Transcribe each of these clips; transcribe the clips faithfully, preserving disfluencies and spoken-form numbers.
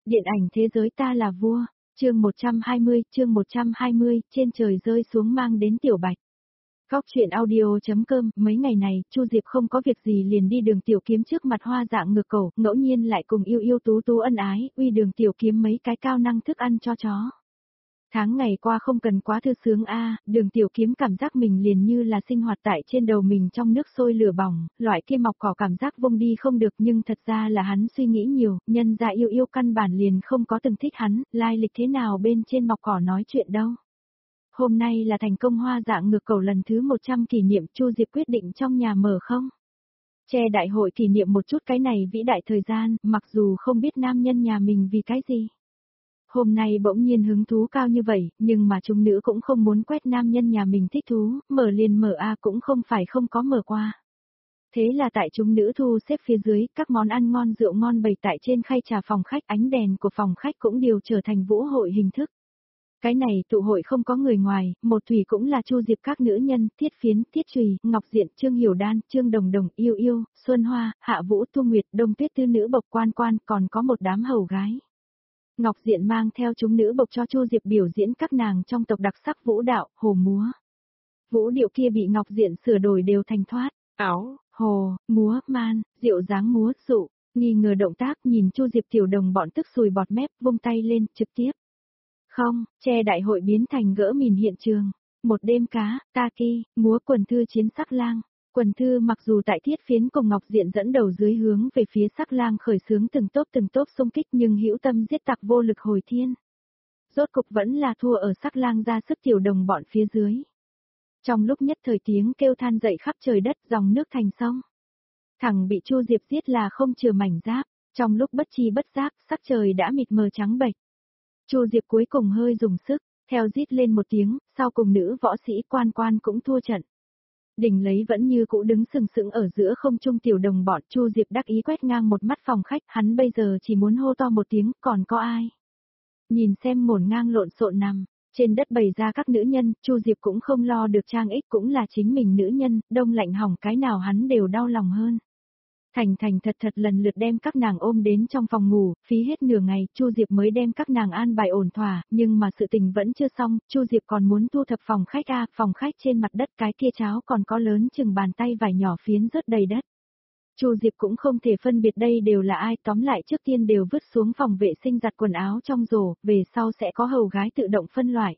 Điện ảnh thế giới ta là vua, chương một trăm hai mươi, chương một trăm hai mươi, trên trời rơi xuống mang đến Tiểu Bạch. Góc truyện audio.com, mấy ngày này, Chu Diệp không có việc gì liền đi Đường Tiểu Kiếm trước mặt Hoa Dạng ngược cổ, ngẫu nhiên lại cùng yêu yêu tú tú ân ái, uy Đường Tiểu Kiếm mấy cái cao năng thức ăn cho chó. Tháng ngày qua không cần quá thư sướng a, Đường Tiểu Kiếm cảm giác mình liền như là sinh hoạt tại trên đầu mình trong nước sôi lửa bỏng, loại kia mọc cỏ cảm giác vung đi không được, nhưng thật ra là hắn suy nghĩ nhiều, nhân ra yêu yêu căn bản liền không có từng thích hắn, lai lịch thế nào bên trên mọc cỏ nói chuyện đâu. Hôm nay là thành công Hoa Dạng ngược cầu lần thứ một trăm kỷ niệm, Chu Diệp quyết định trong nhà mở không? Che đại hội kỷ niệm một chút cái này vĩ đại thời gian, mặc dù không biết nam nhân nhà mình vì cái gì. Hôm nay bỗng nhiên hứng thú cao như vậy, nhưng mà chúng nữ cũng không muốn quét nam nhân nhà mình thích thú, mở liền mở a cũng không phải không có mở qua. Thế là tại chúng nữ thu xếp phía dưới, các món ăn ngon rượu ngon bày tại trên khay trà phòng khách, ánh đèn của phòng khách cũng đều trở thành vũ hội hình thức. Cái này tụ hội không có người ngoài, một thủy cũng là Chu Diệp các nữ nhân, Thiết Phiến, Thiết Trùy, Ngọc Diện, Trương Hiểu Đan, Trương Đồng Đồng, Yêu Yêu, Xuân Hoa, Hạ Vũ, Thu Nguyệt, Đông Tuyết tư nữ bộc quan quan, còn có một đám hầu gái. Ngọc Diện mang theo chúng nữ bộc cho Chu Diệp biểu diễn các nàng trong tộc đặc sắc vũ đạo, hồ múa. Vũ điệu kia bị Ngọc Diện sửa đổi đều thành thoát, áo, hồ, múa, man, diệu dáng múa, dụ, nghi ngờ động tác nhìn Chu Diệp tiểu đồng bọn tức sùi bọt mép, vung tay lên, trực tiếp. Không, che đại hội biến thành gỡ mìn hiện trường. Một đêm cá, ta ki, múa quần thư chiến sắc lang. Quần thư mặc dù tại Thiết Phiến cùng Ngọc Diện dẫn đầu dưới hướng về phía sắc lang khởi xướng từng tốp từng tốp xung kích, nhưng hữu tâm giết tặc vô lực hồi thiên. Rốt cục vẫn là thua ở sắc lang ra sức tiểu đồng bọn phía dưới. Trong lúc nhất thời tiếng kêu than dậy khắp trời đất, dòng nước thành sông. Thằng bị Chu Diệp giết là không chừa mảnh giáp, trong lúc bất chi bất giác, sắc trời đã mịt mờ trắng bệch. Chu Diệp cuối cùng hơi dùng sức, theo rít lên một tiếng, sau cùng nữ võ sĩ quan quan cũng thua trận. Đỉnh lấy vẫn như cũ đứng sừng sững ở giữa không trung tiểu đồng bọn, Chu Diệp đắc ý quét ngang một mắt phòng khách, hắn bây giờ chỉ muốn hô to một tiếng, còn có ai? Nhìn xem ngổn ngang lộn xộn nằm, trên đất bày ra các nữ nhân, Chu Diệp cũng không lo được trang ích, cũng là chính mình nữ nhân, đông lạnh hỏng cái nào hắn đều đau lòng hơn. Thành thành thật thật lần lượt đem các nàng ôm đến trong phòng ngủ, phí hết nửa ngày, Chu Diệp mới đem các nàng an bài ổn thỏa, nhưng mà sự tình vẫn chưa xong, Chu Diệp còn muốn thu thập phòng khách a, phòng khách trên mặt đất cái kia cháo còn có lớn chừng bàn tay vải nhỏ phiến rớt đầy đất. Chu Diệp cũng không thể phân biệt đây đều là ai, tóm lại trước tiên đều vứt xuống phòng vệ sinh giặt quần áo trong rổ, về sau sẽ có hầu gái tự động phân loại.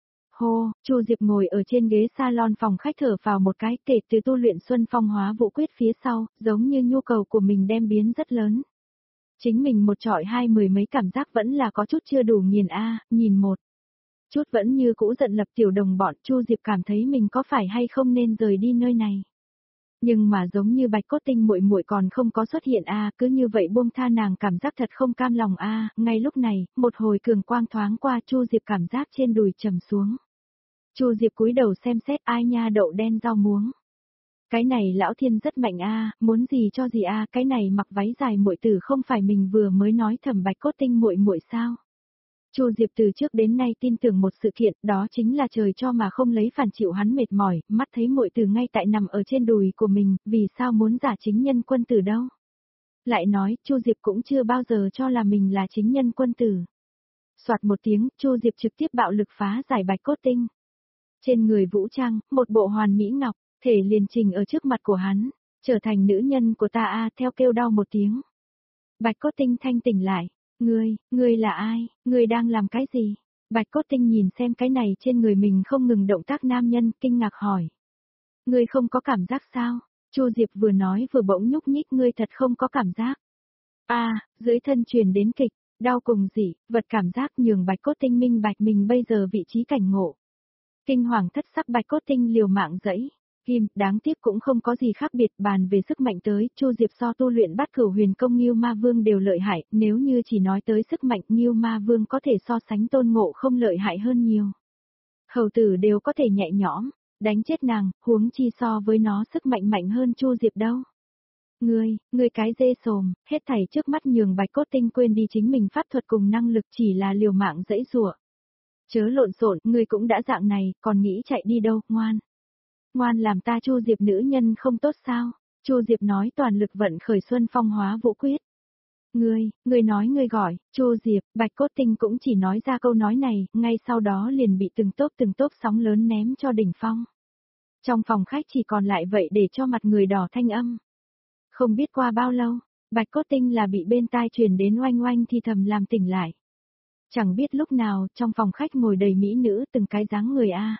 Hô, Chu Diệp ngồi ở trên ghế salon phòng khách thở vào một cái, kể từ tu luyện Xuân Phong Hóa Vũ Quyết phía sau, giống như nhu cầu của mình đem biến rất lớn. Chính mình một trọi hai mười mấy cảm giác vẫn là có chút chưa đủ nghiền a, nhìn một. Chút vẫn như cũ giận lập tiểu đồng bọn, Chu Diệp cảm thấy mình có phải hay không nên rời đi nơi này. Nhưng mà giống như Bạch Cốt Tinh muội muội còn không có xuất hiện a, cứ như vậy buông tha nàng cảm giác thật không cam lòng a, ngay lúc này, một hồi cường quang thoáng qua, Chu Diệp cảm giác trên đùi trầm xuống. Chu Diệp cúi đầu xem xét, ai nha, đậu đen rau muống. Cái này lão thiên rất mạnh a, muốn gì cho gì a, cái này mặc váy dài muội tử không phải mình vừa mới nói thầm Bạch Cốt Tinh muội muội sao? Chu Diệp từ trước đến nay tin tưởng một sự kiện, đó chính là trời cho mà không lấy phản chịu hắn mệt mỏi, mắt thấy muội tử ngay tại nằm ở trên đùi của mình, vì sao muốn giả chính nhân quân tử đâu? Lại nói, Chu Diệp cũng chưa bao giờ cho là mình là chính nhân quân tử. Soạt một tiếng, Chu Diệp trực tiếp bạo lực phá giải Bạch Cốt Tinh. Trên người vũ trang, một bộ hoàn mỹ ngọc, thể liền trình ở trước mặt của hắn, trở thành nữ nhân của ta a, theo kêu đau một tiếng. Bạch Cốt Tinh thanh tỉnh lại, ngươi, ngươi là ai, ngươi đang làm cái gì? Bạch Cốt Tinh nhìn xem cái này trên người mình không ngừng động tác nam nhân, kinh ngạc hỏi. Ngươi không có cảm giác sao? Chu Diệp vừa nói vừa bỗng nhúc nhích, ngươi thật không có cảm giác. A, dưới thân truyền đến kịch, đau cùng dị, vật cảm giác nhường Bạch Cốt Tinh minh bạch mình bây giờ vị trí cảnh ngộ. Kinh hoàng thất sắc Bạch Cốt Tinh liều mạng dẫy, kim, đáng tiếc cũng không có gì khác biệt, bàn về sức mạnh tới, Chu Diệp so tu luyện Bát Cửu Huyền Công Ngưu Ma Vương đều lợi hại, nếu như chỉ nói tới sức mạnh, Ngưu Ma Vương có thể so sánh Tôn Ngộ không lợi hại hơn nhiều. Hầu tử đều có thể nhẹ nhõm, đánh chết nàng, huống chi so với nó sức mạnh mạnh hơn Chu Diệp đâu. Ngươi, ngươi cái dê sồm, hết thảy trước mắt nhường Bạch Cốt Tinh quên đi chính mình pháp thuật cùng năng lực, chỉ là liều mạng dẫy giụa. Chớ lộn xộn, ngươi cũng đã dạng này, còn nghĩ chạy đi đâu, ngoan. Ngoan làm ta Chu Diệp nữ nhân không tốt sao? Chu Diệp nói toàn lực vận khởi Xuân Phong Hóa Vũ Quyết. Ngươi, ngươi nói ngươi gọi, Chu Diệp, Bạch Cốt Tinh cũng chỉ nói ra câu nói này, ngay sau đó liền bị từng tốp từng tốp sóng lớn ném cho đỉnh phong. Trong phòng khách chỉ còn lại vậy để cho mặt người đỏ thanh âm. Không biết qua bao lâu, Bạch Cốt Tinh là bị bên tai truyền đến oanh oanh thì thầm làm tỉnh lại. Chẳng biết lúc nào, trong phòng khách ngồi đầy mỹ nữ từng cái dáng người a.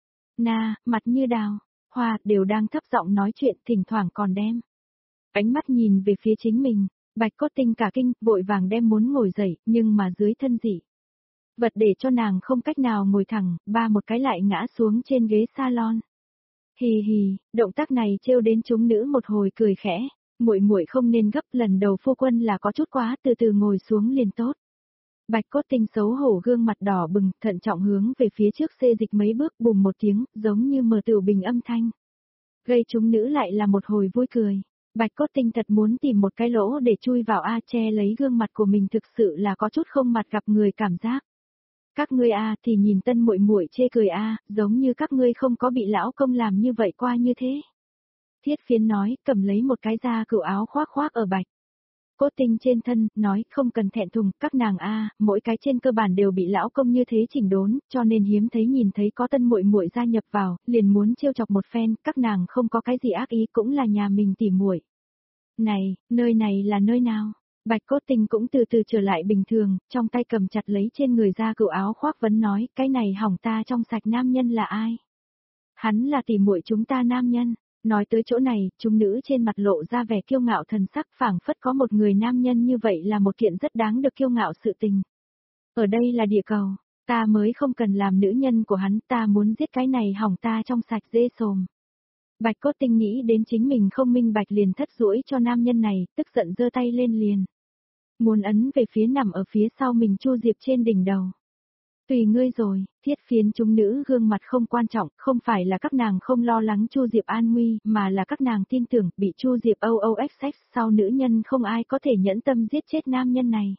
Na, mặt như đào, hoa, đều đang thấp giọng nói chuyện, thỉnh thoảng còn đem ánh mắt nhìn về phía chính mình. Bạch Cốt Tinh cả kinh, vội vàng đem muốn ngồi dậy, nhưng mà dưới thân dị vật để cho nàng không cách nào ngồi thẳng, ba một cái lại ngã xuống trên ghế salon. Hì hì, động tác này trêu đến chúng nữ một hồi cười khẽ, muội muội không nên gấp, lần đầu phu quân là có chút quá, từ từ ngồi xuống liền tốt. Bạch Cốt Tinh xấu hổ gương mặt đỏ bừng, thận trọng hướng về phía trước xê dịch mấy bước, bùm một tiếng, giống như mở tiểu bình âm thanh. Gây chúng nữ lại là một hồi vui cười. Bạch Cốt Tinh thật muốn tìm một cái lỗ để chui vào a, che lấy gương mặt của mình, thực sự là có chút không mặt gặp người cảm giác. Các ngươi a thì nhìn tân muội muội chê cười a, giống như các ngươi không có bị lão công làm như vậy qua như thế. Thiết Phiến nói, cầm lấy một cái da cựu áo khoác khoác ở Bạch Cốt Tinh trên thân, nói không cần thẹn thùng, các nàng a, mỗi cái trên cơ bản đều bị lão công như thế chỉnh đốn, cho nên hiếm thấy nhìn thấy có tân muội muội gia nhập vào, liền muốn trêu chọc một phen, các nàng không có cái gì ác ý, cũng là nhà mình tỉ muội. Này, nơi này là nơi nào? Bạch Cốt Tinh cũng từ từ trở lại bình thường, trong tay cầm chặt lấy trên người da cựu áo khoác vấn nói, cái này hỏng ta trong sạch nam nhân là ai? Hắn là tỉ muội chúng ta nam nhân. Nói tới chỗ này, chúng nữ trên mặt lộ ra vẻ kiêu ngạo thần sắc, phảng phất có một người nam nhân như vậy là một kiện rất đáng được kiêu ngạo sự tình. Ở đây là địa cầu, ta mới không cần làm nữ nhân của hắn, ta muốn giết cái này hỏng ta trong sạch dê sồm. Bạch Cốt Tinh nghĩ đến chính mình không minh bạch liền thất duỗi cho nam nhân này, tức giận giơ tay lên liền. Muốn ấn về phía nằm ở phía sau mình Chu Diệp trên đỉnh đầu. Tùy ngươi rồi, Thiết Phiến chúng nữ gương mặt không quan trọng, không phải là các nàng không lo lắng Chu Diệp an nguy, mà là các nàng tin tưởng, bị Chu Diệp o o ích sex sau nữ nhân không ai có thể nhẫn tâm giết chết nam nhân này.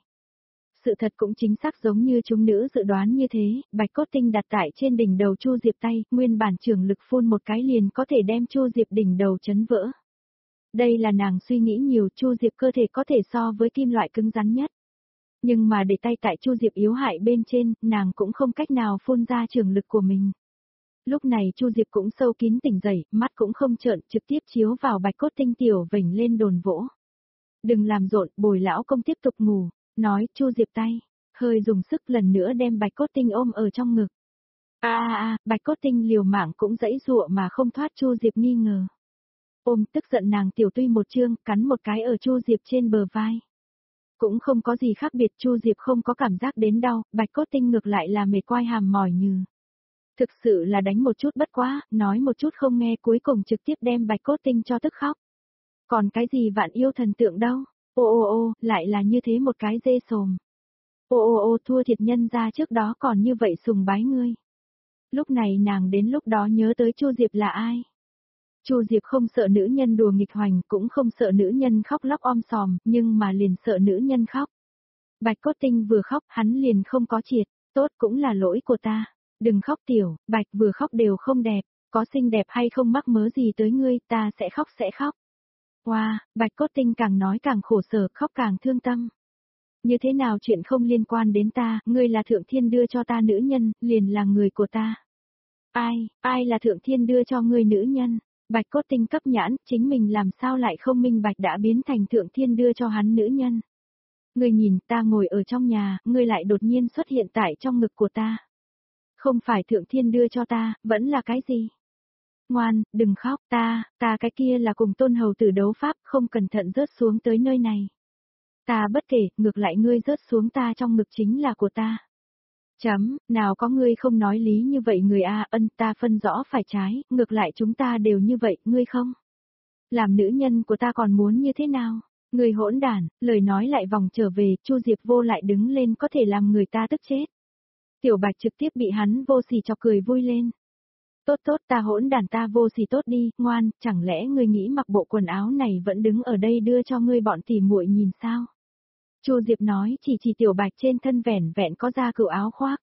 Sự thật cũng chính xác giống như chúng nữ dự đoán như thế, Bạch Cốt Tinh đặt tại trên đỉnh đầu Chu Diệp tay, nguyên bản trường lực phun một cái liền có thể đem Chu Diệp đỉnh đầu chấn vỡ. Đây là nàng suy nghĩ nhiều, Chu Diệp cơ thể có thể so với kim loại cứng rắn nhất. Nhưng mà để tay tại Chu Diệp yếu hại bên trên, nàng cũng không cách nào phun ra trường lực của mình. Lúc này Chu Diệp cũng sâu kín tỉnh dậy, mắt cũng không trợn, trực tiếp chiếu vào Bạch Cốt Tinh tiểu vểnh lên đồn vỗ. Đừng làm rộn, bồi lão công tiếp tục ngủ, nói Chu Diệp tay, hơi dùng sức lần nữa đem Bạch Cốt Tinh ôm ở trong ngực. A a a, Bạch Cốt Tinh liều mạng cũng dãy dụa mà không thoát Chu Diệp nghi ngờ. Ôm tức giận nàng tiểu tuy một chương, cắn một cái ở Chu Diệp trên bờ vai. Cũng không có gì khác biệt, Chu Diệp không có cảm giác đến đau, Bạch Cốt Tinh ngược lại là mệt quai hàm mỏi nhừ. Thực sự là đánh một chút bất quá, nói một chút không nghe, cuối cùng trực tiếp đem Bạch Cốt Tinh cho tức khóc. Còn cái gì vạn yêu thần tượng đâu, ô ô ô, lại là như thế một cái dê sồm. Ô ô ô, thua thiệt nhân ra trước đó còn như vậy sùng bái ngươi. Lúc này nàng đến lúc đó nhớ tới Chu Diệp là ai. Chu Diệp không sợ nữ nhân đùa nghịch hoành, cũng không sợ nữ nhân khóc lóc om sòm, nhưng mà liền sợ nữ nhân khóc. Bạch Cốt Tinh vừa khóc, hắn liền không có triệt, tốt cũng là lỗi của ta. Đừng khóc tiểu, Bạch vừa khóc đều không đẹp, có xinh đẹp hay không mắc mớ gì tới ngươi, ta sẽ khóc sẽ khóc. Wow, Bạch Cốt Tinh càng nói càng khổ sở, khóc càng thương tâm. Như thế nào chuyện không liên quan đến ta, ngươi là Thượng Thiên đưa cho ta nữ nhân, liền là người của ta. Ai, ai là Thượng Thiên đưa cho ngươi nữ nhân? Bạch Cốt Tinh cấp nhãn, chính mình làm sao lại không minh bạch đã biến thành Thượng Thiên đưa cho hắn nữ nhân. Ngươi nhìn ta ngồi ở trong nhà, ngươi lại đột nhiên xuất hiện tại trong ngực của ta. Không phải Thượng Thiên đưa cho ta, vẫn là cái gì? Ngoan, đừng khóc, ta, ta cái kia là cùng Tôn Hầu Tử đấu pháp, không cẩn thận rớt xuống tới nơi này. Ta bất kể, ngược lại ngươi rớt xuống ta trong ngực chính là của ta. Chấm, nào có ngươi không nói lý như vậy người a, ân ta phân rõ phải trái, ngược lại chúng ta đều như vậy, ngươi không? Làm nữ nhân của ta còn muốn như thế nào? Ngươi hỗn đản, lời nói lại vòng trở về, Chu Diệp vô lại đứng lên có thể làm người ta tức chết. Tiểu Bạch trực tiếp bị hắn vô sỉ chọc cười vui lên. Tốt tốt ta hỗn đản ta vô sỉ tốt đi, ngoan, chẳng lẽ ngươi nghĩ mặc bộ quần áo này vẫn đứng ở đây đưa cho ngươi bọn tỉ muội nhìn sao? Chu Diệp nói chỉ chỉ Tiểu Bạch trên thân vẻn vẹn có da cựu áo khoác.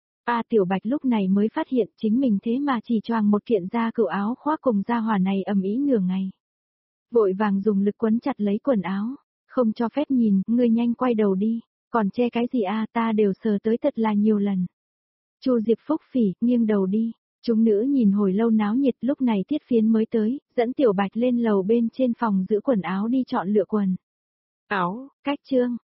A Tiểu Bạch lúc này mới phát hiện chính mình thế mà chỉ choàng một kiện da cựu áo khoác cùng da hỏa này ầm ĩ nửa ngày. Vội vàng dùng lực quấn chặt lấy quần áo. Không cho phép nhìn, ngươi nhanh quay đầu đi, còn che cái gì à, ta đều sờ tới thật là nhiều lần. Chu Diệp phúc phỉ, nghiêng đầu đi. Chúng nữ nhìn hồi lâu náo nhiệt, lúc này Tiết Phiến mới tới, dẫn Tiểu Bạch lên lầu bên trên phòng giữ quần áo đi chọn lựa quần áo, cách chương.